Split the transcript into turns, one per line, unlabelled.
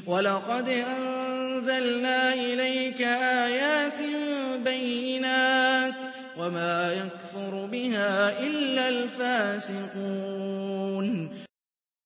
وَلَقَدْ أَنزَلْنَا إِلَيْكَ آيَاتٍ بَيِّنَاتٍ وَمَا يَكْفُرُ بِهَا إِلَّا الْفَاسِقُونَ